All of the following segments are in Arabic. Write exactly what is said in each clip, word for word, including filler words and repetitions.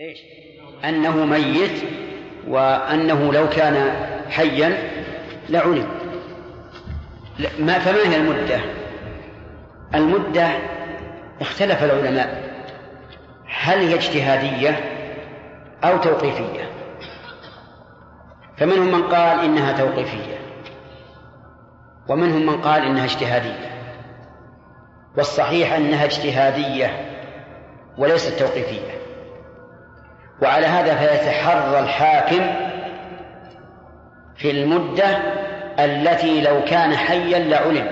إيش؟ أنه ميت، وأنه لو كان حيا لعلم. ما فما هي المدة؟ المدة اختلف العلماء هل هي اجتهادية أو توقيفية، فمنهم من قال إنها توقيفية، ومنهم من قال إنها اجتهادية، والصحيح أنها اجتهادية وليست توقيفية. وعلى هذا فيتحرى الحاكم في المدة التي لو كان حيا لعلم.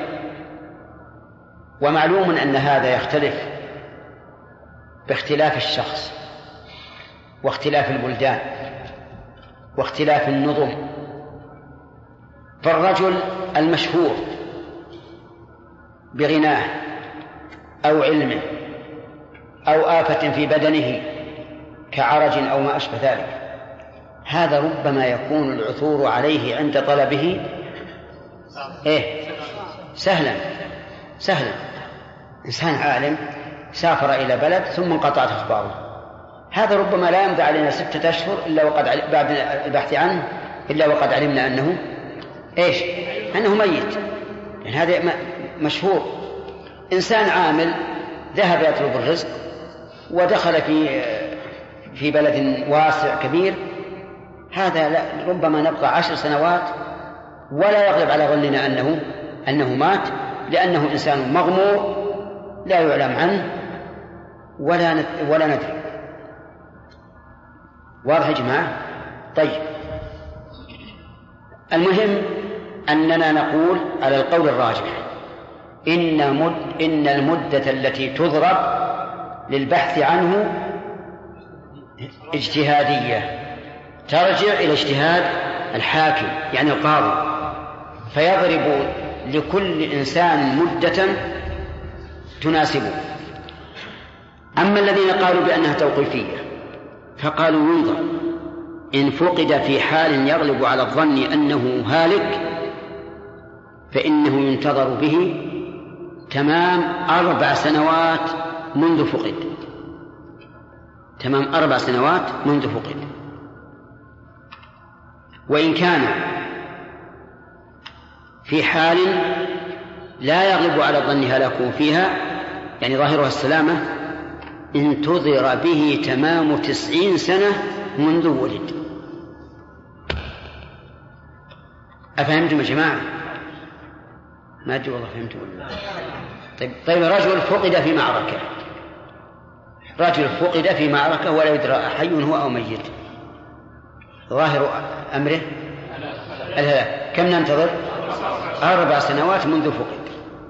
ومعلوم أن هذا يختلف باختلاف الشخص واختلاف البلدان واختلاف النظم. فالرجل المشهور بغناه أو علمه أو آفة في بدنه كعرج أو ما أشبه ذلك، هذا ربما يكون العثور عليه عند طلبه إيه؟ سهلا سهلا. إنسان عالم سافر إلى بلد ثم انقطعت أخباره، هذا ربما لا يمضي علينا ستة أشهر إلا وقد بعد البحث عنه إلا وقد علمنا أنه إيش؟ أنه ميت، يعني هذا مشهور. إنسان عامل ذهب يطلب الرزق ودخل في في بلد واسع كبير، هذا لا ربما نبقى عشر سنوات ولا يغلب على ظننا أنه أنه مات، لأنه إنسان مغمور لا يعلم عنه ولا ولا ندري. واضح يا جماعة؟ طيب، المهم أننا نقول على القول الراجح إن مد إن المدة التي تضرب للبحث عنه اجتهادية، ترجع إلى اجتهاد الحاكم يعني القاضي، فيضرب لكل إنسان مدة تناسبه. أما الذين قالوا بأنها توقيفية فقالوا ينظر إن فقد في حال يغلب على الظن أنه هالك فإنه ينتظر به تمام أربع سنوات منذ فقد، تمام أربع سنوات منذ فقد. وإن كان في حال لا يغلب على الظن هلاكه فيها يعني ظاهرها السلامة انتظر به تمام تسعين سنة منذ ولد. أفهمتم يا جماعة؟ ما أدري والله فهمتم. طيب, طيب رجل فقد في معركة، رجل فقد في معركة ولا يدرى حي هو أو ميت، ظاهر أمره الهلاك، كم ننتظر؟ أربع سنوات منذ فقد.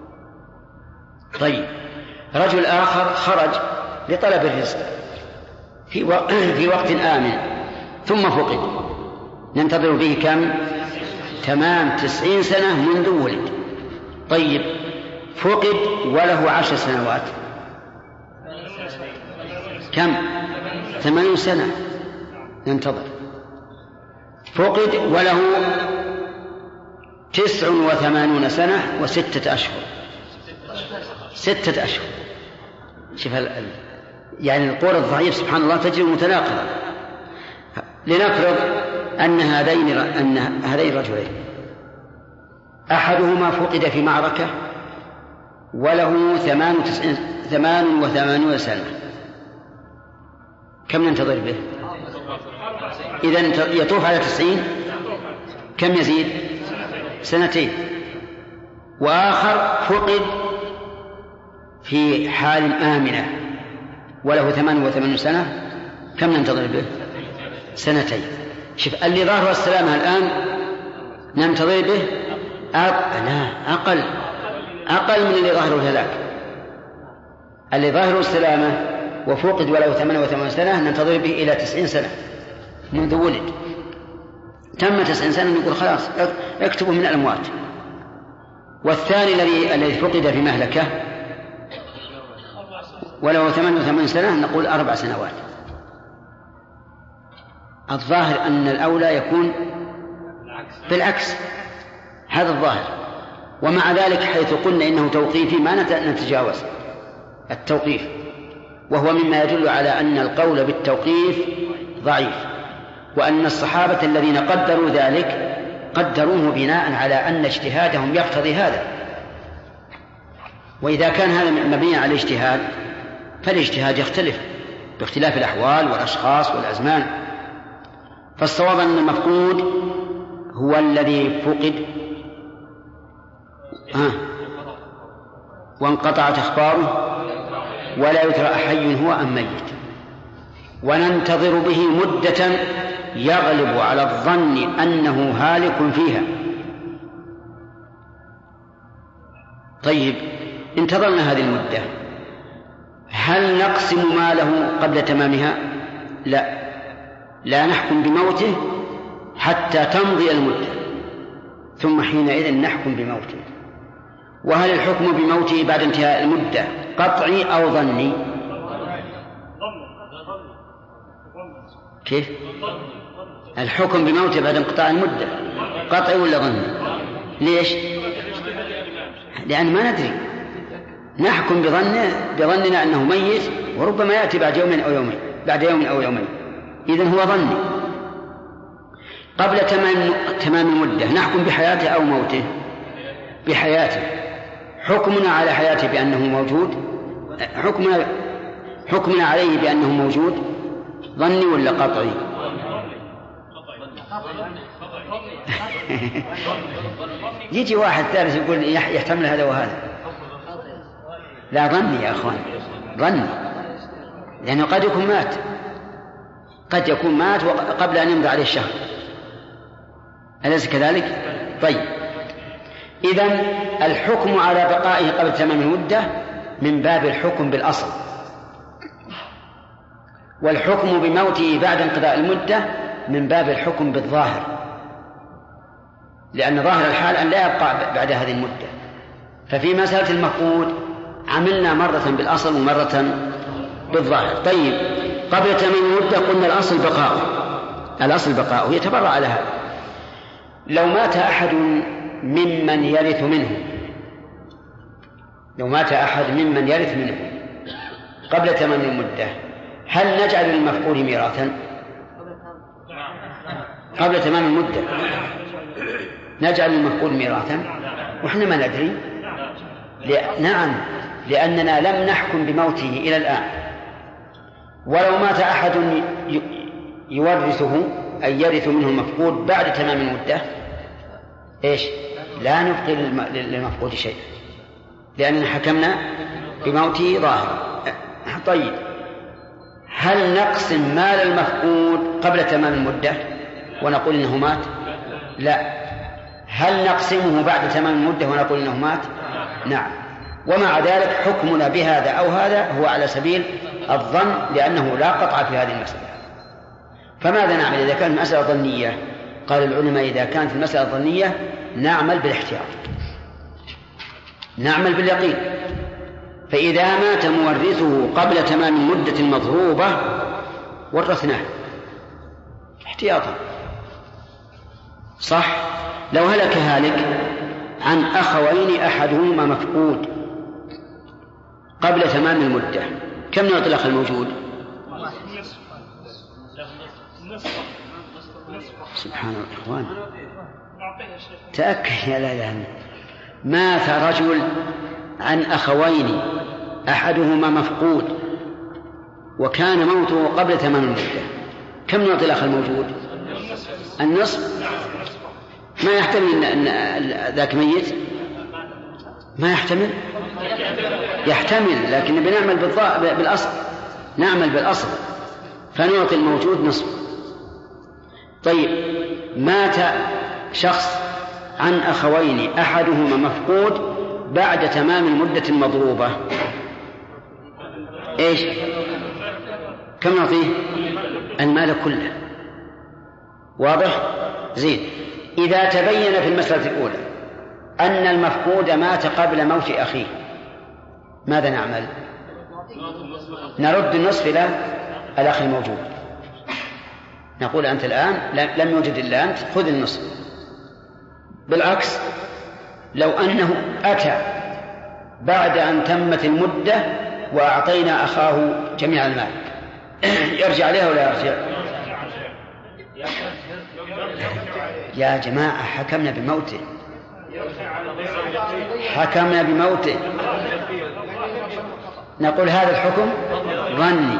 طيب رجل آخر خرج لطلب الرزق في, و... في وقت آمن ثم فقد، ننتظر به كم؟ تمام تسعين سنة منذ ولد. طيب فقد وله عشر سنوات، كم؟ ثمانين سنة ننتظر. فقد وله تسع وثمانون سنة وستة أشهر، ستة أشهر. شوف هل... يعني القول الضعيف سبحان الله تجري متناقضة. لنفرض أن هذين أن هذين الرجلين أحدهما فقد في معركة وله ثمان وتسعين ثمان وثمانون سنة، كم ننتظر به؟ إذن يطوف على تسعين، كم يزيد؟ سنتين. وآخر فقد في حال آمنة وله ثمان وثمانون سنة، كم ننتظر به؟ سنتين. شوف اللي ظاهر السلامة الآن ننتظر به أق... لا أقل أقل من اللي ظاهره الهلاك. اللي ظاهره السلامة وفقد وله ثمان وثمانون سنة ننتظر به إلى تسعين سنة منذ ولد. تم تسعين سنة نقول خلاص اكتبوا من الأموات. والثاني الذي الذي فقد في مهلكة ولو ثمان وثمانين سنة نقول أربع سنوات. الظاهر أن الأولى يكون بالعكس، هذا الظاهر. ومع ذلك حيث قلنا إنه توقيفي ما نتجاوز التوقيف، وهو مما يدل على أن القول بالتوقيف ضعيف، وأن الصحابة الذين قدروا ذلك قدروه بناء على أن اجتهادهم يقتضي هذا. وإذا كان هذا مبني على الاجتهاد فالاجتهاد يختلف باختلاف الأحوال والأشخاص والأزمان. فالصواب أن المفقود هو الذي فقد آه. وانقطعت أخباره ولا يدرى أحي هو أم ميت، وننتظر به مدة يغلب على الظن أنه هالك فيها. طيب، انتظرنا هذه المدة، هل نقسم ماله قبل تمامها؟ لا، لا نحكم بموته حتى تمضي المدة، ثم حينئذ نحكم بموته. وهل الحكم بموته بعد انتهاء المدة قطعي أو ظني؟ كيف؟ الحكم بموته بعد انقطاع المدة قطعي ولا ظني؟ ليش؟ لأن ما ندري، نحكم بظنه بظننا أنه ميت وربما يأتي بعد يوم أو يومين بعد يوم أو يومين، إذن هو ظني. قبل تمام تمام المدة نحكم بحياته أو موته؟ بحياته. حكمنا على حياته بأنه موجود، حكمنا حكمنا عليه بأنه موجود ظني ولا قطعي؟ يجي واحد ثالث يقول يحتمل هذا وهذا. لا، ظني يا أخوان، ظني، لأنه قد يكون مات، قد يكون مات قبل أن يمضي عليه الشهر، أليس كذلك؟ طيب، إذن الحكم على بقائه قبل تمام المدة من باب الحكم بالأصل، والحكم بموته بعد انقضاء المدة من باب الحكم بالظاهر، لأن ظاهر الحال أن لا يبقى بعد هذه المدة. ففي مسألة المفقود عملنا مرة بالأصل ومرة بالظاهر. طيب، قبل تمام المدة قلنا الأصل بقاؤه، الأصل بقاؤه يتبرع على هذا. لو مات أحد ممن يرث منه لو مات أحد ممن يرث منه قبل تمام المدة، هل نجعل للمفقود ميراثا؟ قبل تمام المدة نجعل للمفقود ميراثا وإحنا ما ندري؟ نعم، لأننا لم نحكم بموته إلى الآن. ولو مات أحد يورثه أي يرث منه المفقود بعد تمام المدة، إيش؟ لا نبقي للمفقود شيء، لأننا حكمنا بموته ظاهر. طيب، هل نقسم مال المفقود قبل تمام المدة ونقول إنه مات؟ لا. هل نقسمه بعد تمام المدة ونقول إنه مات؟ نعم. ومع ذلك حكمنا بهذا أو هذا هو على سبيل الظن، لأنه لا قطع في هذه المسألة. فماذا نعمل إذا كانت مسألة ظنية؟ قال العلماء إذا كانت المسألة ظنية نعمل بالاحتياط، نعمل باليقين. فإذا مات مورثه قبل تمام المدة المضروبة ورثناه احتياطا، صح؟ لو هلك هالك عن أخوين أحدهما مفقود قبل تمام المدة، كم نعطي الأخ الموجود؟ سبحان الله إخوان، تأكد يا لا لا مات رجل عن أخوين أحدهما مفقود وكان موته قبل تمام المدة، كم نعطي الأخ الموجود؟ النصف. ما يحتمل أن ذاك ميت، ما يحتمل يحتمل لكن بنعمل بالأصل، نعمل بالأصل فنعطي الموجود نصف. طيب، مات شخص عن أخوين أحدهما مفقود بعد تمام المدة المضروبة، إيش؟ كم نعطيه؟ المال كله. واضح؟ زين. إذا تبين في المسألة الأولى أن المفقود مات قبل موت أخيه، ماذا نعمل؟ نرد النصف إلى الأخ الموجود، نقول أنت الآن لم يوجد إلا أنت، خذ النصف. بالعكس، لو أنه أتى بعد أن تمت المدة وأعطينا أخاه جميع المال يرجع عليها ولا يرجع؟ يا جماعة حكمنا بموته، حكمنا بموته، نقول هذا الحكم ظني،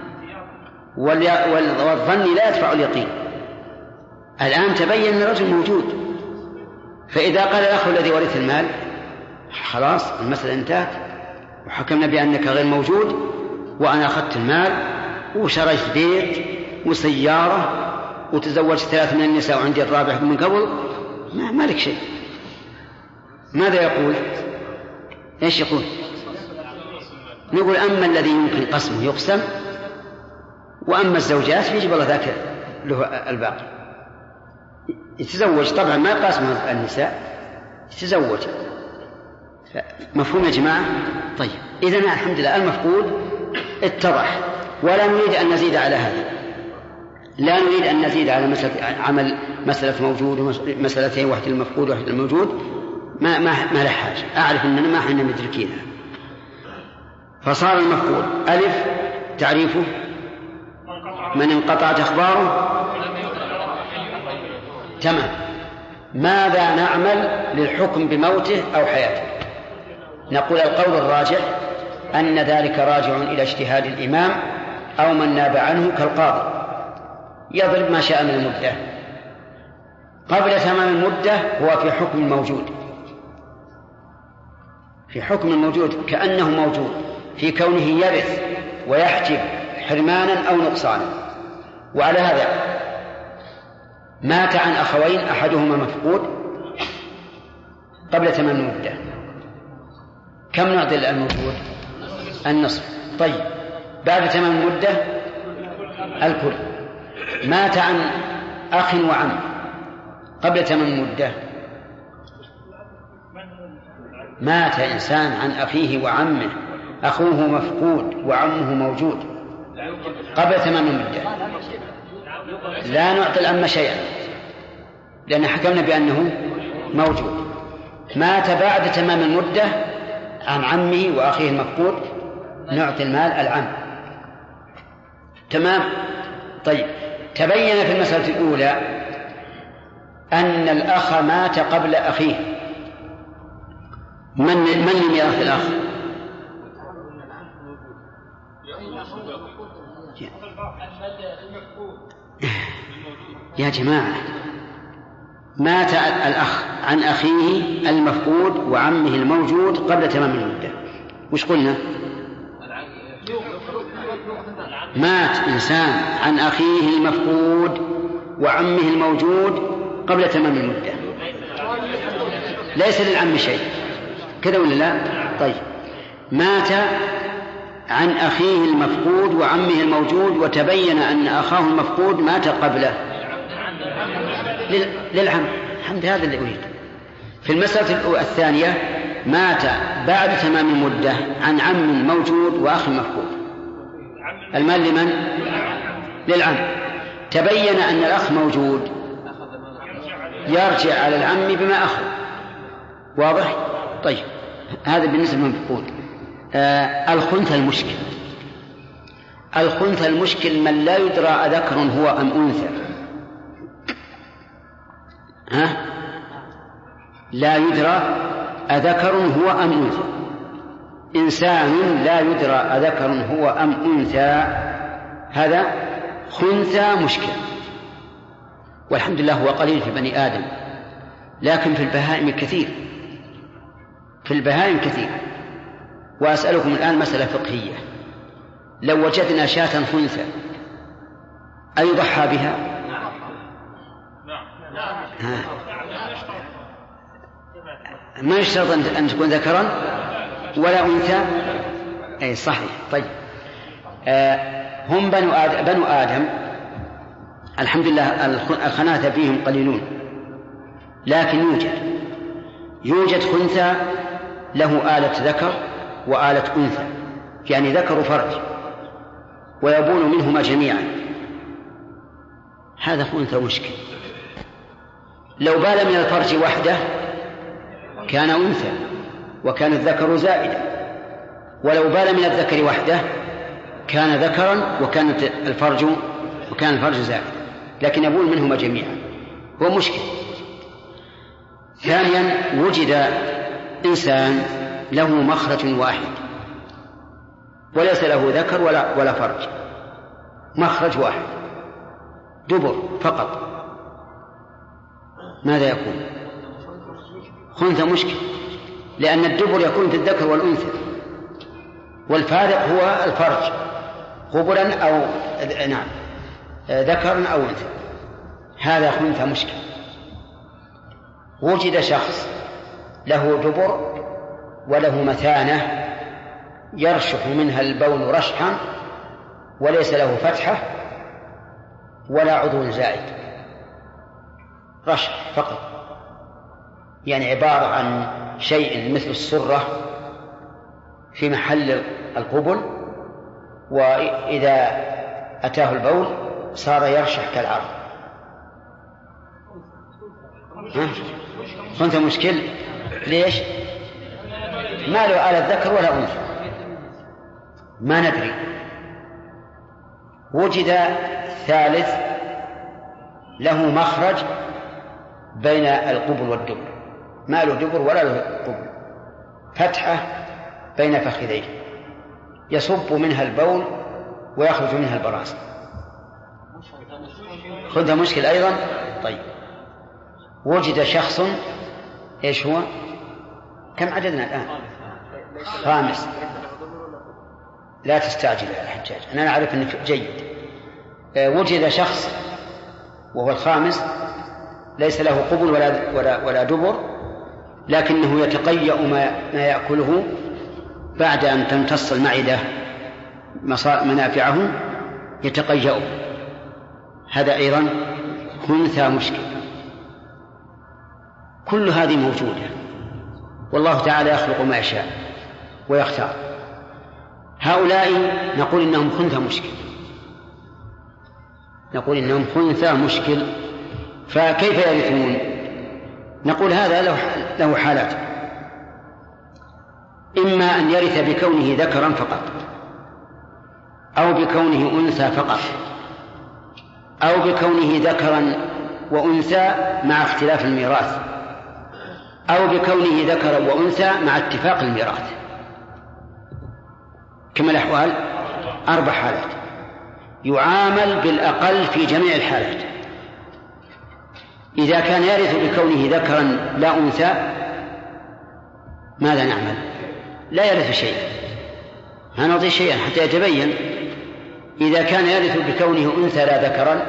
والظن لا يدفع اليقين. الآن تبين أن الرجل موجود، فإذا قال الأخ الذي ورث المال خلاص المسألة انتهت، وحكمنا بأنك غير موجود، وأنا أخذت المال وشريت بيت وسيارة وتزوجت ثلاث من النساء وعندي الرابع من قبل، ما مالك شيء. ماذا يقول؟ إيش يقول؟ نقول أما الذي يمكن قسمه يقسم، وأما الزوجات يجب الله ذاك له الباقي. يتزوج طبعا ما قاسمه النساء، يتزوج. مفهوم يا جماعة؟ طيب إذن الحمد لله المفقود اتضح، ولا نريد أن نزيد على هذا، لا نريد أن نزيد على مسألة عمل مسألة موجود ومسألتين، واحد المفقود وواحد الموجود، ما ما ما له حاجة. أعرف أننا ما حنا مدركينها. فصار المفقود ألف تعريفه من انقطعت أخباره. تمام. ماذا نعمل للحكم بموته أو حياته؟ نقول القول الراجح أن ذلك راجع إلى اجتهاد الإمام أو من ناب عنه كالقاضي، يضرب ما شاء من المدة. قبل تمام المدة هو في حكم الموجود، في حكم الموجود كأنه موجود في كونه يرث ويحجب حرمانا أو نقصانا. وعلى هذا مات عن أخوين أحدهما مفقود قبل تمام المدة، كم نعطي الموجود؟ النصف. طيب بعد تمام المدة الكل. مات عن أخ وعم قبل تمام المدة، مات إنسان عن أخيه وعمه، أخوه مفقود وعمه موجود قبل تمام المدة، لا نعطي الأم شيئا لأن حكمنا بأنه موجود. مات بعد تمام المدة عن عمه وأخيه المفقود، نعطي المال العم. تمام. طيب تبين في المسألة الأولى أن الأخ مات قبل أخيه، من من لميراث الأخ؟ يا جماعة مات الأخ عن أخيه المفقود وعمه الموجود قبل تمام المدة، وش قلنا؟ مات إنسان عن أخيه المفقود وعمه الموجود قبل تمام المدة، ليس للعم شيء، كذا ولا لا؟ طيب مات عن أخيه المفقود وعمه الموجود وتبين أن أخاه المفقود مات قبله، للعم. الحمد هذا اللي أريد. في المسألة الثانية مات بعد تمام المدة عن عم موجود وأخ مفقود، المال لمن؟ للعم. تبين أن الأخ موجود، يرجع على العم بما أخذ. واضح؟ طيب هذا بالنسبة للمفقود. آه الخنثى المشكل، الخنثى المشكل من لا يدرى أذكر هو أم أنثى. ها؟ لا يدرى أذكر هو أم أنثى، إنسان لا يدرى أذكر هو أم أنثى، هذا خنثى مشكل. والحمد لله هو قليل في بني آدم، لكن في البهائم كثير، في البهائم كثير. وأسألكم الآن مسألة فقهية، لو وجدنا شاة خنثى أيضحى بها؟ ها. ما يشترط أن تكون ذكرا ولا أنثى؟ أي صحيح. طيب آه هم بنو آدم, بنو آدم الحمد لله الخناثة فيهم قليلون، لكن يوجد يوجد خنثى له آلة ذكر وآلة أنثى، يعني ذكر فرج ويبون منهما جميعا، هذا خنثى مشكل. لو بال من الفرج وحده كان أنثى وكان الذكر زائدا، ولو بال من الذكر وحده كان ذكرا وكانت الفرج وكان الفرج زائد، لكن يبول منهما جميعا، هو مشكل. ثانيا وجد إنسان له مخرج واحد وليس له ذكر ولا, ولا فرج، مخرج واحد دبر فقط، ماذا يكون؟ خنثى مشكل، لأن الدبر يكون في الذكر والأنثى، والفارق هو الفرج قبلا أو نعم ذكرا أو أنثى، هذا خنثى مشكل. وجد شخص له دبر وله مثانة يرشح منها البول رشحا وليس له فتحة ولا عضو زائد، رشح فقط، يعني عبارة عن شيء مثل السرة في محل القبل، وإذا أتاه البول صار يرشح كالعرض. كنت مشكل، ليش؟ ما له آلة ذكر ولا أنثى، ما ندري. وجد ثالث له مخرج بين القبل والدبر، ما له دبر ولا له قبل، فتحة بين فخذيه يصب منها البول ويخرج منها البراز، خذها مشكل أيضا. طيب وجد شخص، إيش هو؟ كم عددنا الآن؟ خامس. لا تستعجل يا حجاج، أنا أعرف أنك جيد. وجد شخص وهو الخامس ليس له قبل ولا, ولا, ولا دبر، لكنه يتقيأ ما, ما يأكله بعد أن تمتص المعدة منافعه يتقيأ، هذا أيضا خنثى مشكل. كل هذه موجودة، والله تعالى يخلق ما يشاء ويختار. هؤلاء نقول إنهم خنثى مشكل، نقول إنهم خنثى مشكل، فكيف يرثون؟ نقول هذا له حالات: إما أن يرث بكونه ذكرا فقط، أو بكونه أنثى فقط، أو بكونه ذكرا وأنثى مع اختلاف الميراث، أو بكونه ذكرا وأنثى مع اتفاق الميراث. كما الأحوال أربع حالات، يعامل بالأقل في جميع الحالات. إذا كان يرث بكونه ذكرا لا أنثى ماذا نعمل؟ لا يرث شيئا، هنعطي شيئا حتى يتبين. إذا كان يرث بكونه أنثى لا ذكرا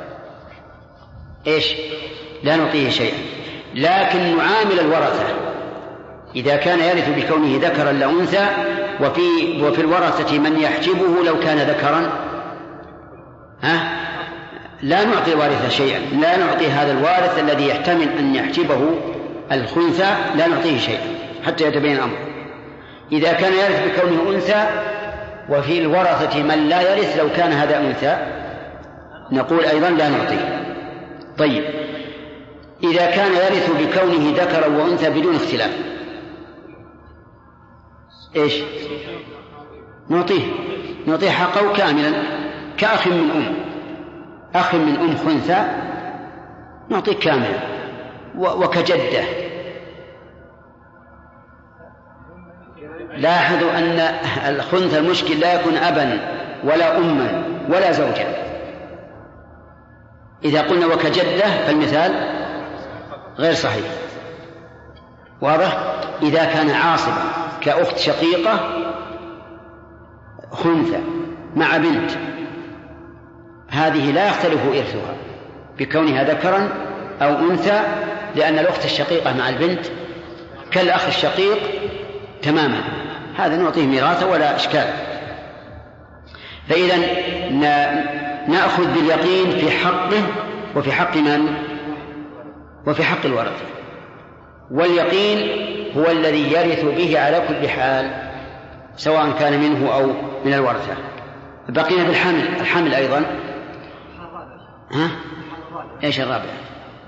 إيش؟ لا نعطيه شيئا، لكن نعامل الورثة. إذا كان يرث بكونه ذكرا لا أنثى وفي, وفي الورثة من يحجبه لو كان ذكرا، ها؟ لا نعطي الوارث شيئا، لا نعطي هذا الوارث الذي يحتمل أن يحجبه الخنثى، لا نعطيه شيئا حتى يتبين الأمر. إذا كان يرث بكونه أنثى وفي الورثة من لا يرث لو كان هذا أنثى نقول أيضا لا نعطيه. طيب إذا كان يرث بكونه ذكرا وأنثى بدون اختلاف إيش؟ نعطيه نعطيه حقه كاملا، كأخ من أم، أخ من أم خنثى نعطيه كاملا، وكجدة. لاحظوا أن الخنثى المشكل لا يكون أبا ولا أما ولا زوجا. إذا قلنا وكجدة فالمثال غير صحيح، واضح؟ إذا كان عاصبا كأخت شقيقة خنثى مع بنت، هذه لا يختلف إرثها بكونها ذكرا أو أنثى، لأن الأخت الشقيقة مع البنت كالأخ الشقيق تماما، هذا نعطيه ميراثه ولا إشكال. فإذا نأخذ باليقين في حقه وفي حق من؟ وفي حق الورثة، واليقين هو الذي يرث به على كل حال سواء كان منه أو من الورثة. بقينا بالحمل، الحمل أيضا ها؟ إيش الرابع؟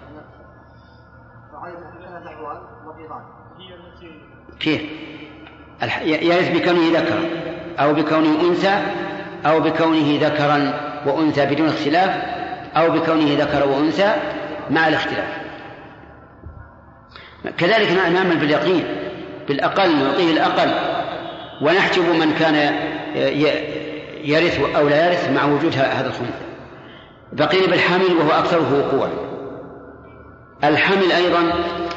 كيف؟ يرث بكونه ذكرا أو بكونه أنثى أو بكونه ذكرا وأنثى بدون اختلاف أو بكونه ذكر وأنثى مع الاختلاف. كذلك نعمل باليقين بالأقل، نعطيه الأقل ونحجب من كان يرث أو لا يرث مع وجود هذا الخنثى. بقينا بالحمل وهو أكثره وقوعا. الحمل أيضا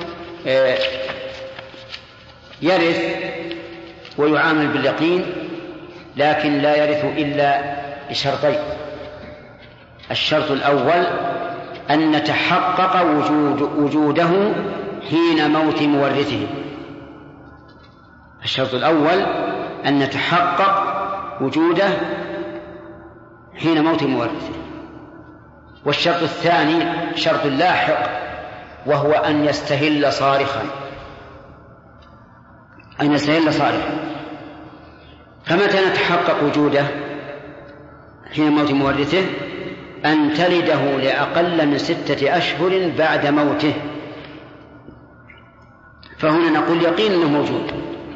يرث ويعامل باليقين، لكن لا يرث إلا بشرطين. الشرط الأول أن نتحقق وجود وجوده حين موت مورثه. الشرط الأول أن نتحقق وجوده حين موت مورثه. والشرط الثاني شرط لاحق، وهو أن يستهل صارخا، أن يستهل صارخا. فمتى نتحقق وجوده حين موت مورثه؟ أن تلده لأقل من ستة أشهر بعد موته، فهنا نقول يقين أنه موجود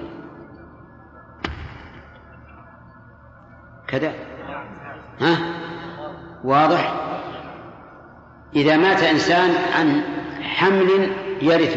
كذا. ها؟ واضح؟ إذا مات إنسان عن حمل يرثه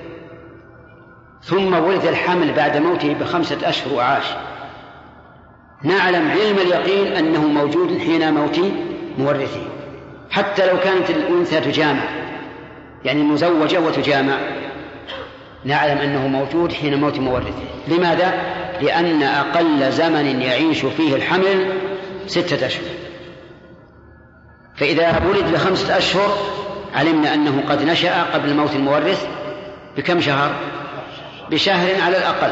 ثم ولد الحمل بعد موته بخمسة أشهر وعاش، نعلم علم اليقين أنه موجود حين موت مورثه، حتى لو كانت الأنثى تجامع، يعني مزوجة وتجامع، نعلم أنه موجود حين موت مورثه. لماذا؟ لأن أقل زمن يعيش فيه الحمل ستة أشهر، فإذا ولد لخمسة أشهر علمنا أنه قد نشأ قبل موت المورث بكم شهر؟ بشهر على الأقل.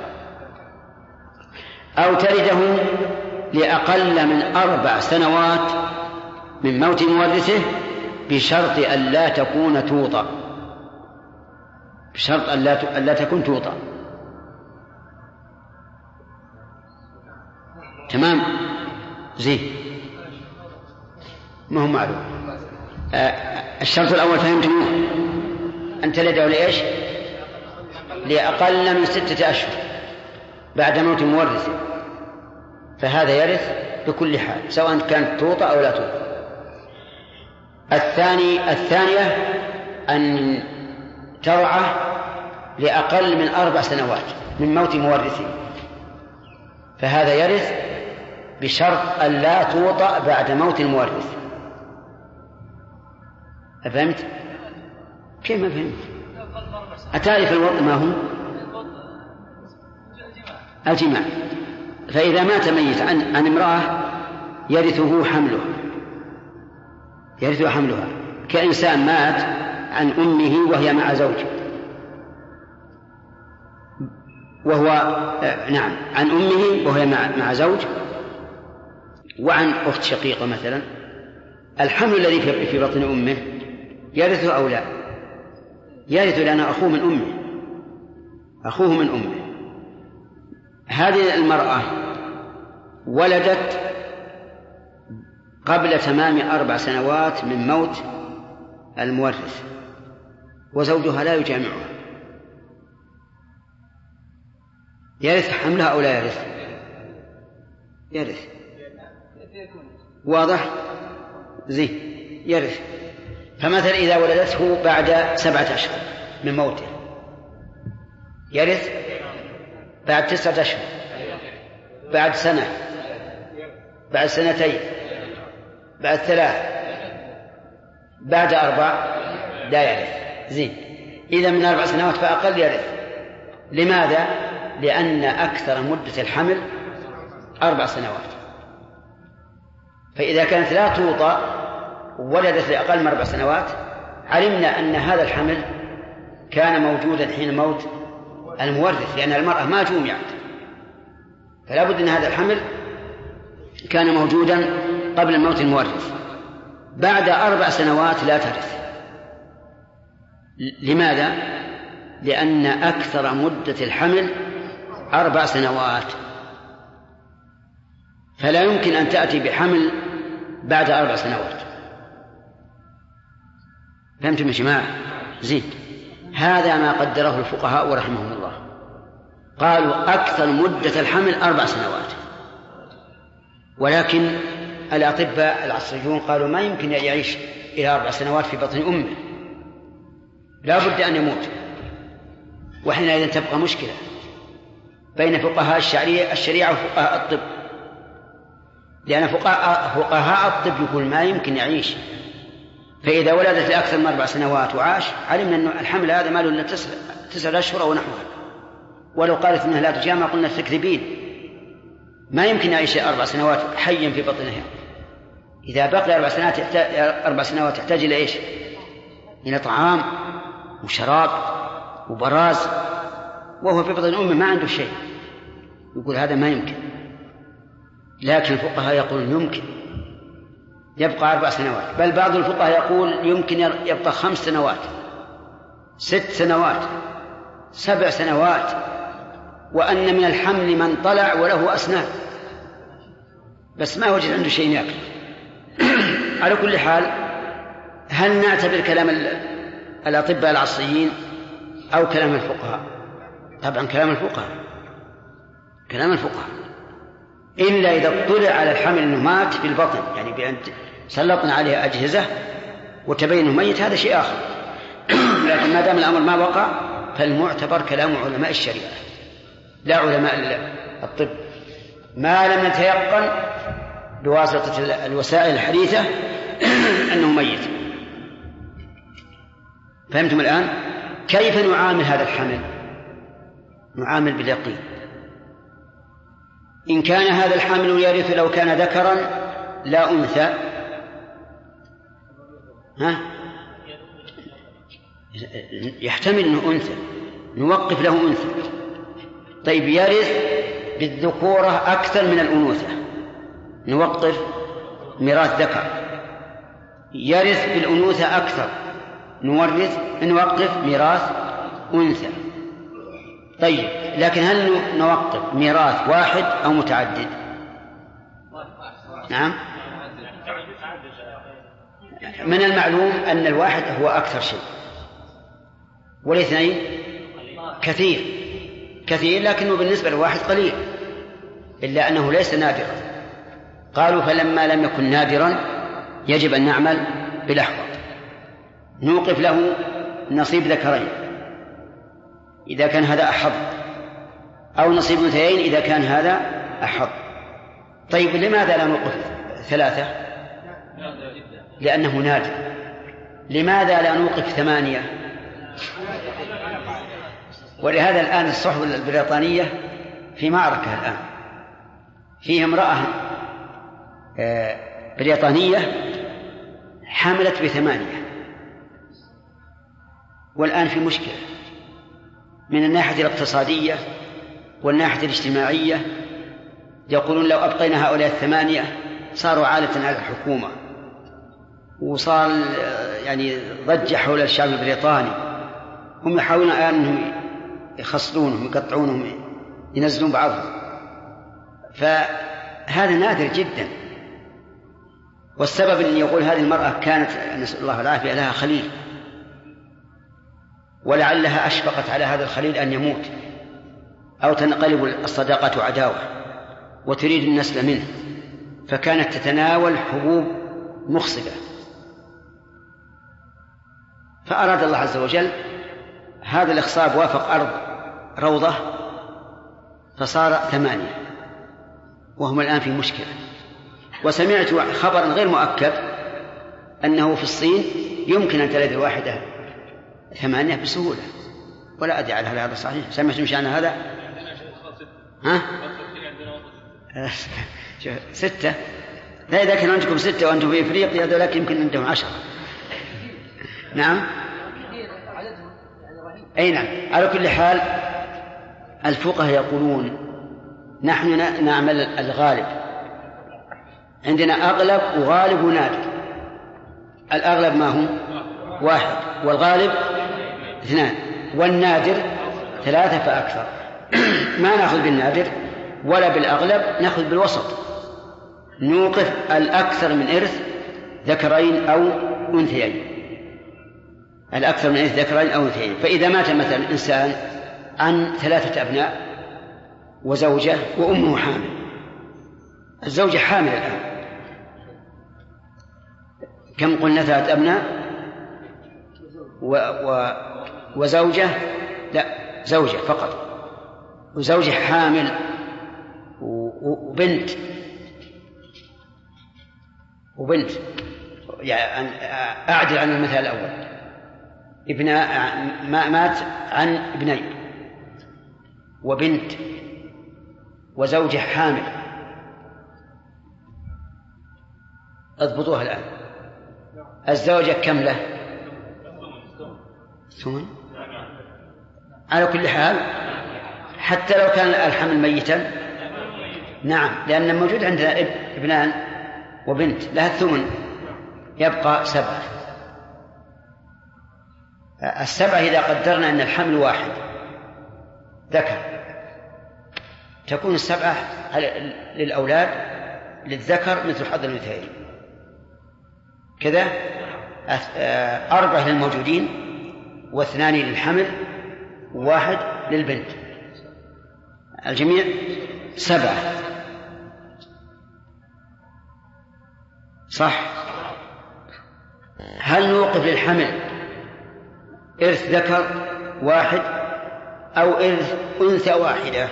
أو تلده لأقل من أربع سنوات من موت مورثه بشرط أن لا تكون توطأ، بشرط أن لا أن لا تكون توطأ. تمام؟ زين، ما هو معلوم. آه الشرط الأول فهمتموه؟ أن تلده لإيش؟ لأقل من ستة أشهر بعد موت مورثه، فهذا يرث بكل حال سواء كانت توطأ أو لا توطأ. الثاني الثانية أن ترعى لأقل من أربع سنوات من موت مورثه، فهذا يرث بشرط أن لا توطأ بعد موت المورث. أفهمت؟ كيف ما فهمت؟ أتعرف الوطء ما هو؟ الجماع. فإذا مات ميت عن, عن امرأة يرثه حملها، يرثه حملها كإنسان مات عن أمه وهي مع زوج، وهو نعم عن أمه وهي مع, مع زوج، وعن أخت شقيقة مثلا، الحمل الذي في بطن أمه يرثه أو لا؟ يرث لأنه أخوه من أمه، أخوه من أمه. هذه المرأة ولدت قبل تمام أربع سنوات من موت المورث، وزوجها لا يجامعها، يرث حملها أو لا يرث؟ يرث. واضح؟ زين، يرث. فمثلا إذا ولدته بعد سبعة أشهر من موته يرث، بعد تسعة أشهر، بعد سنة، بعد سنتين، بعد ثلاث، بعد أربع لا يرث. زين، إذا من أربع سنوات فأقل يرث. لماذا؟ لأن أكثر مدة الحمل أربع سنوات، فإذا كانت لا توطأ ولدت لأقل من أربع سنوات علمنا أن هذا الحمل كان موجودا حين موت المورث، لأن المرأة ما جمعت، فلا بد أن هذا الحمل كان موجودا قبل موت المورث. بعد أربع سنوات لا ترث. لماذا؟ لأن أكثر مدة الحمل أربع سنوات، فلا يمكن أن تأتي بحمل بعد أربع سنوات. فهمتم يا جماعة؟ زين، هذا ما قدره الفقهاء ورحمهم الله. قالوا أكثر مدة الحمل أربع سنوات، ولكن الأطباء العصريون قالوا ما يمكن أن يعيش إلى أربع سنوات في بطن أمه، لا بد أن يموت. وحينئذ تبقى مشكلة بين فقهاء الشريعة وفقهاء الطب، لأن فقهاء, فقهاء الطب يقول ما يمكن يعيش، فإذا ولدت لأكثر من أربع سنوات وعاش علمنا أن الحمل هذا ما له إلا تسعة أشهر أو نحوها، ولو قالت أنها لا تجامع قلنا تكذبين، ما يمكن يعيش أربع سنوات حيا في بطنها. إذا بقي أربع سنوات أربع سنوات تحتاج إلى إيش؟ إلى طعام وشراب وبراز، وهو في بطن أمه ما عنده شيء، يقول هذا ما يمكن. لكن الفقهاء يقول يمكن يبقى أربع سنوات، بل بعض الفقهاء يقول يمكن يبقى خمس سنوات، ست سنوات، سبع سنوات، وأن من الحمل من طلع وله أسنان بس ما وجد عنده شيء يأكل. على كل حال، هل نعتبر كلام الأطباء العصريين أو كلام الفقهاء؟ طبعا كلام الفقهاء، كلام الفقهاء، إلا إذا اطلع على الحمل أنه مات في البطن، يعني بأن سلطنا عليه أجهزة وتبين أنه ميت، هذا شيء آخر. لكن ما دام الأمر ما وقع فالمعتبر كلام علماء الشريعة لا علماء الطب، ما لم يتيقن بواسطة الوسائل الحديثة أنه ميت. فهمتم الآن كيف نعامل هذا الحمل؟ نعامل باليقين. إن كان هذا الحمل يرث لو كان ذكرا لا أنثى، ها؟ يحتمل أنه أنثى، نوقف له أنثى. طيب يرث بالذكورة أكثر من الأنوثة، نوقف ميراث ذكر. يرث بالأنوثة أكثر، نورث نوقف ميراث أنثى. طيب لكن هل نوقف ميراث واحد أو متعدد؟ نعم، من المعلوم أن الواحد هو أكثر شيء والاثنين كثير كثير، لكنه بالنسبة للواحد قليل، إلا أنه ليس نادرا. قالوا فلما لم يكن نادرا يجب أن نعمل بالأحوط، نوقف له نصيب ذكرين إذا كان هذا أحظ، أو نصيب أنثيين إذا كان هذا أحظ. طيب لماذا لا نوقف ثلاثة؟ لأنه نادر. لماذا لا نوقف ثمانية؟ ولهذا الآن الصحف البريطانية في معركة الآن، فيه امرأة بريطانية حملت بثمانية، والآن في مشكلة من الناحية الاقتصادية والناحية الاجتماعية. يقولون لو أبقينا هؤلاء الثمانية صاروا عالة على الحكومة، وصار يعني ضجة حول الشعب البريطاني، هم يحاولون الآن أنهم يخصلونهم يقطعونهم ينزلون بعضهم، فهذا نادر جدا. والسبب أن يقول هذه المرأة كانت نسأل الله العافية لها خليل، ولعلها أشفقت على هذا الخليل أن يموت أو تنقلب الصداقة عداوة وتريد النسل منه، فكانت تتناول حبوب مخصبة، فأراد الله عز وجل هذا الإخصاب وافق أرض روضة فصار ثمانية، وهم الآن في مشكلة. وسمعت خبرا غير مؤكد أنه في الصين يمكن أن تلد الواحدة ثمانية بسهولة، ولا أدري على هذا صحيح. سمعت مش عن هذا؟ ها؟ ستة. لا، إذا كان عندكم ستة وأنتم في إفريقيا ذلك يمكن عندهم عشرة. نعم، أي نعم. على كل حال الفقهاء يقولون نحن نعمل الغالب، عندنا أغلب وغالب ونادر. الأغلب ما هو؟ واحد، والغالب اثنان، والنادر ثلاثة فأكثر. ما نأخذ بالنادر ولا بالأغلب، نأخذ بالوسط، نوقف الأكثر من إرث ذكرين أو أنثيين، الأكثر من إرث ذكرين أو أنثيين. فإذا مات مثلا إنسان عن ثلاثة أبناء وزوجة وأمه حامل. الزوجة حامل الآن، كم قلنا؟ ثلاثة أبناء و... و... وزوجة، لا زوجة فقط، وزوجة حامل وبنت وبنت يعني أعدل عن المثال الأول، ابن مات عن ابنين وبنت وزوجة حامل. اضبطوها الآن. الزوجة كم له؟ ثمن. على كل حال حتى لو كان الحمل ميتا، نعم، لأن موجود عندنا ابنان وبنت لها الثمن، يبقى سبعة. السبعة إذا قدرنا أن الحمل واحد ذكر تكون السبعة للأولاد للذكر مثل حظ الأنثيين كذا، أربعة للموجودين واثنان للحمل وواحد للبنت، الجميع سبعة. صح؟ هل نوقف للحمل إرث ذكر واحد أو إرث أنثى واحدة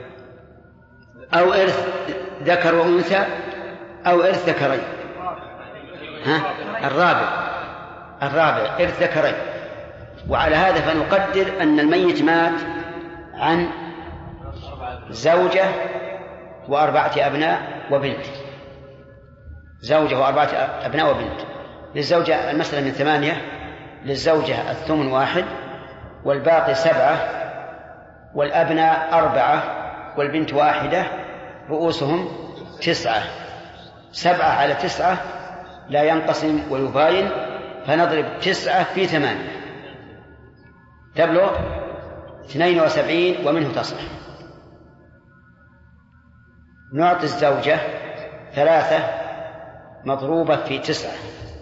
أو إرث ذكر وأنثى أو إرث ذكرين؟ ها؟ الرابع الرابع إرث ذكرين. وعلى هذا فنقدر أن الميت مات عن زوجة وأربعة أبناء وبنت، زوجة وأربعة أبناء وبنت. للزوجة المسألة من ثمانية، للزوجة الثمن واحد والباقي سبعة، والأبناء أربعة والبنت واحدة، رؤوسهم تسعة. سبعة على تسعة لا ينقسم ويباين، فنضرب تسعة في ثمانية تبلغ اثنين وسبعين ومنه تصح. نعطي الزوجة ثلاثة مضروبة في تسعة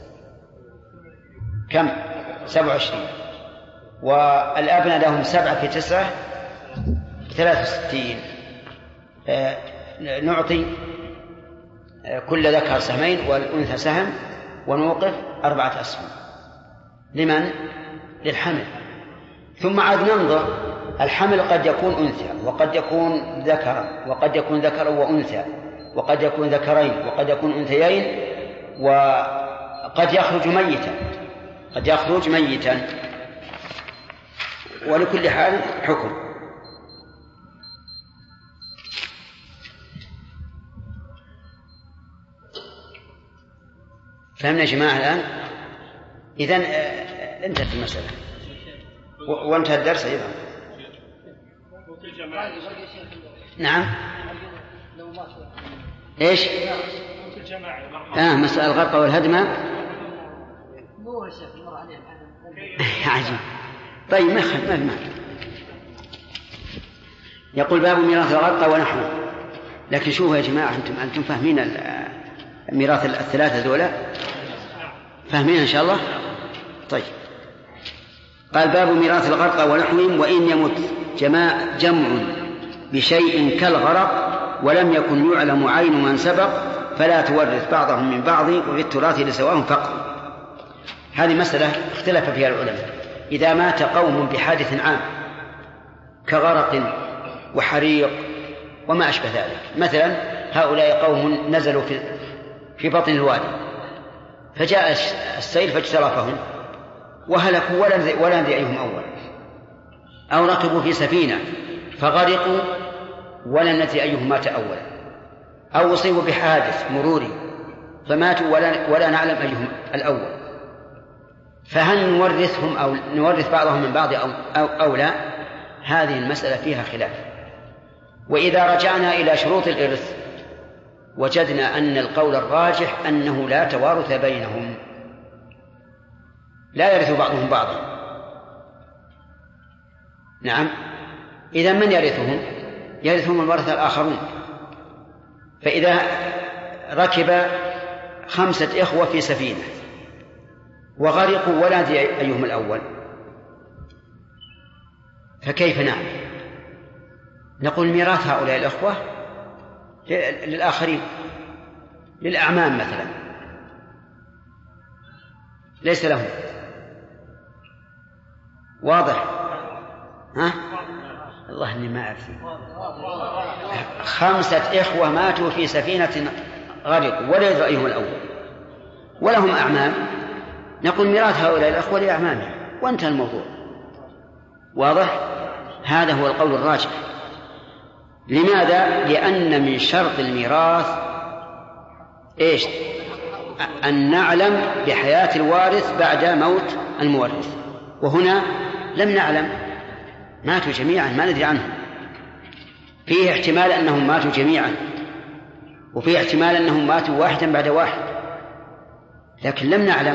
كم؟ سبع وعشرين. والأبناء لهم سبعة في تسعة ثلاث وستين. آه نعطي آه كل ذكر سهمين والأنثى سهم، ونوقف أربعة أسهم. لمن؟ للحمل. ثم عاد ننظر، الحمل قد يكون أنثى وقد يكون ذكرا وقد يكون ذكرا وأنثى وقد يكون ذكرين وقد يكون أنثيين، وقد يخرج ميتا قد يخرج ميتا ولكل حال حكم. فهمنا يا جماعة الآن؟ إذن انتهت المسألة وانتهى الدرس أيضا. نعم. إيش؟ آه مسألة الغرق والهدم. عجيب. طيب ما خل ما يقول باب ميراث الغرق ونحوه. لكن شوفوا يا جماعة، أنتم أنتم فاهمين الميراث الثلاثة دولة؟ فاهمين إن شاء الله؟ طيب. قال باب ميراث الغرق ونحوهم. وإن يمت جماع جمع بشيء كالغرق ولم يكن يعلم عين من سبق فلا تورث بعضهم من بعض وفي التراث لسواهم فقط. هذه مسألة اختلف فيها العلماء. إذا مات قوم بحادث عام كغرق وحريق وما أشبه ذلك، مثلا هؤلاء قوم نزلوا في في بطن الوادي فجاء السيل فاجترفهم وهلكوا ولا ندري أيهم أول، أو ركبوا في سفينة فغرقوا ولا ندري أيهم مات أول، أو أصيبوا بحادث مروري فماتوا ولا, ولا نعلم أيهم الأول، فهل نورثهم أو نورث بعضهم من بعض أو, أو, أو لا؟ هذه المسألة فيها خلاف. وإذا رجعنا إلى شروط الإرث وجدنا أن القول الراجح أنه لا توارث بينهم، لا يرث بعضهم بعضا. نعم. إذا من يرثهم؟ يرثهم الورثة الآخرون. فإذا ركب خمسة إخوة في سفينة وغرقوا ولا ندري أيهم الأول، فكيف نعمل؟ نقول ميراث هؤلاء الأخوة للآخرين، للأعمام مثلا ليس لهم. واضح؟ ها؟ الله إني ما أعرف. خمسة إخوة ماتوا في سفينة غرقوا ولا يدرى أيهم الأول ولهم أعمام، نقول ميراث هؤلاء الأخوة لأعمامهم وانتهى الموضوع. واضح؟ هذا هو القول الراجح. لماذا؟ لأن من شرط الميراث إيش؟ أن نعلم بحياة الوارث بعد موت المورث، وهنا لم نعلم، ماتوا جميعا ما ندري عنهم. فيه احتمال أنهم ماتوا جميعا، وفيه احتمال أنهم ماتوا واحدا بعد واحد، لكن لم نعلم.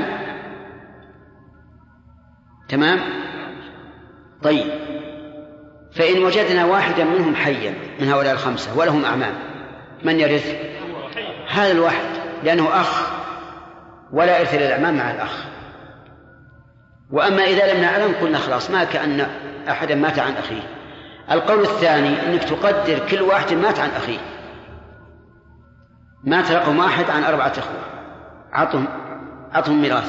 تمام؟ طيب، فإن وجدنا واحدا منهم حيا من هؤلاء الخمسة ولهم أعمام، من يرث؟ هذا الواحد، لأنه أخ ولا إرث للأعمام مع الأخ. وأما إذا لم نعلم قلنا خلاص ما كأن أحدا مات عن أخيه. القول الثاني أنك تقدر كل واحد مات عن أخيه، مات رقم واحد عن أربعة أخوة، عطهم عطهم ميراثه.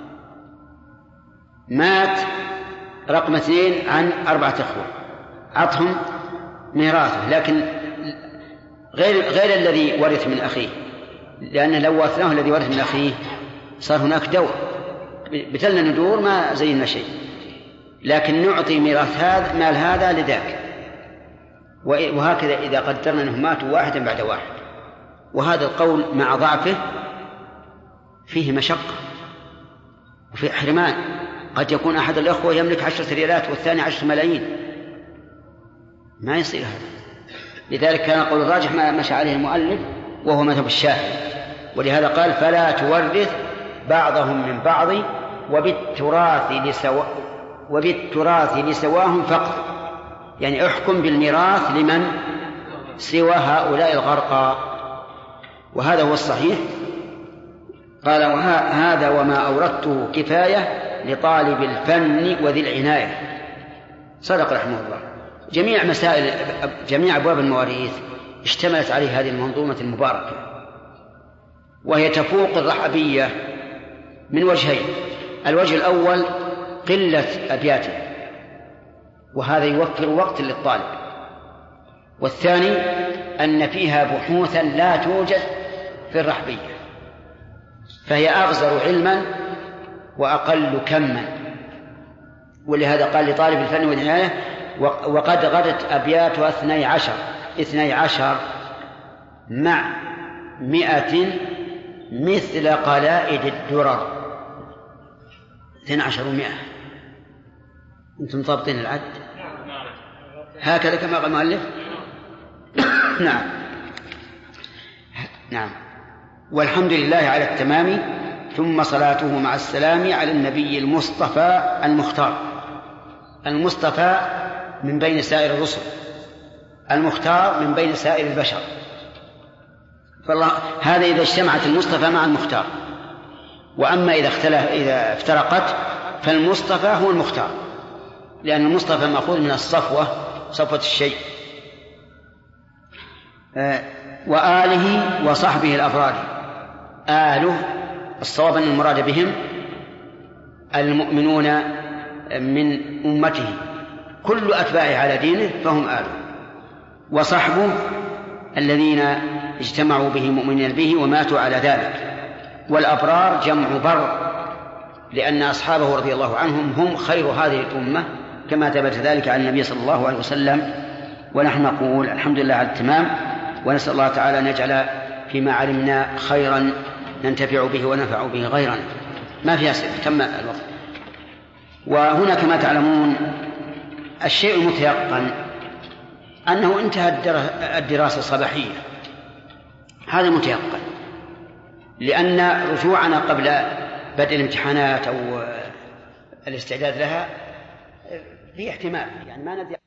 مات رقم اثنين عن أربعة أخوة، عطهم ميراثه، لكن غير غير الذي ورث من أخيه، لأن لو ورثناه الذي ورث من أخيه صار هناك دور، بتلنا ندور ما زينا شيء، لكن نعطي ميراث هذا مال هذا لذاك. وهكذا إذا قدرنا أنهم ماتوا واحدا بعد واحد. وهذا القول مع ضعفه فيه مشقة وفيه حرمان. قد يكون أحد الأخوة يملك عشرة ريالات والثاني عشرة ملايين، ما يصير هذا. لذلك كان قول الراجح ما مشى عليه المؤلف وهو مذهب الشافعي، ولهذا قال فلا تورث بعضهم من بعض وبالتراث لسوا وبالتراث لسواهم فقط، يعني احكم بالميراث لمن سوى هؤلاء الغرقى. وهذا هو الصحيح. قال وهذا وما أوردته كفاية لطالب الفن وذي العناية. صدق رحمه الله. جميع مسائل جميع أبواب المواريث اشتملت عليه هذه المنظومة المباركة، وهي تفوق الرحبية من وجهين. الوجه الأول قلة أبياته، وهذا يوفر وقت للطالب. والثاني أن فيها بحوثا لا توجد في الرحبية، فهي أغزر علما وأقل كما. ولهذا قال لطالب الفن والعناية وقد غدت أبيات اثني عشر اثني عشر مع مئة مثل قلائد الدرر. اثني عشر ومئة، أنتم ضابطين العد هكذا كما قال المؤلف. نعم نعم. والحمد لله على التمام، ثم صلاته مع السلام على النبي المصطفى المختار. المصطفى من بين سائر الرسل، المختار من بين سائر البشر. فالله هذا إذا اجتمعت المصطفى مع المختار. وأما إذا اختلف إذا افترقت فالمصطفى هو المختار، لأن المصطفى مأخوذ من الصفوة، صفوة الشيء. آه وآله وصحبه الأفراد. آله الصواب أن المراد بهم المؤمنون من أمته، كل أتباعه على دينه فهم آله. وصحبه الذين اجتمعوا به مؤمنين به وماتوا على ذلك. والأبرار جمع بر، لأن أصحابه رضي الله عنهم هم خير هذه الأمة كما ثبت ذلك عن النبي صلى الله عليه وسلم. ونحن نقول الحمد لله على التمام، ونسأل الله تعالى أن يجعل فيما علمنا خيرا ننتفع به ونفع به غيرنا. ما في أسئلة، تم الوقت. وهنا كما تعلمون الشيء المتيقن أنه انتهى الدراسة الصباحية، هذا متيقن، لأن رجوعنا قبل بدء الامتحانات أو الاستعداد لها في احتمال، يعني ما ندري.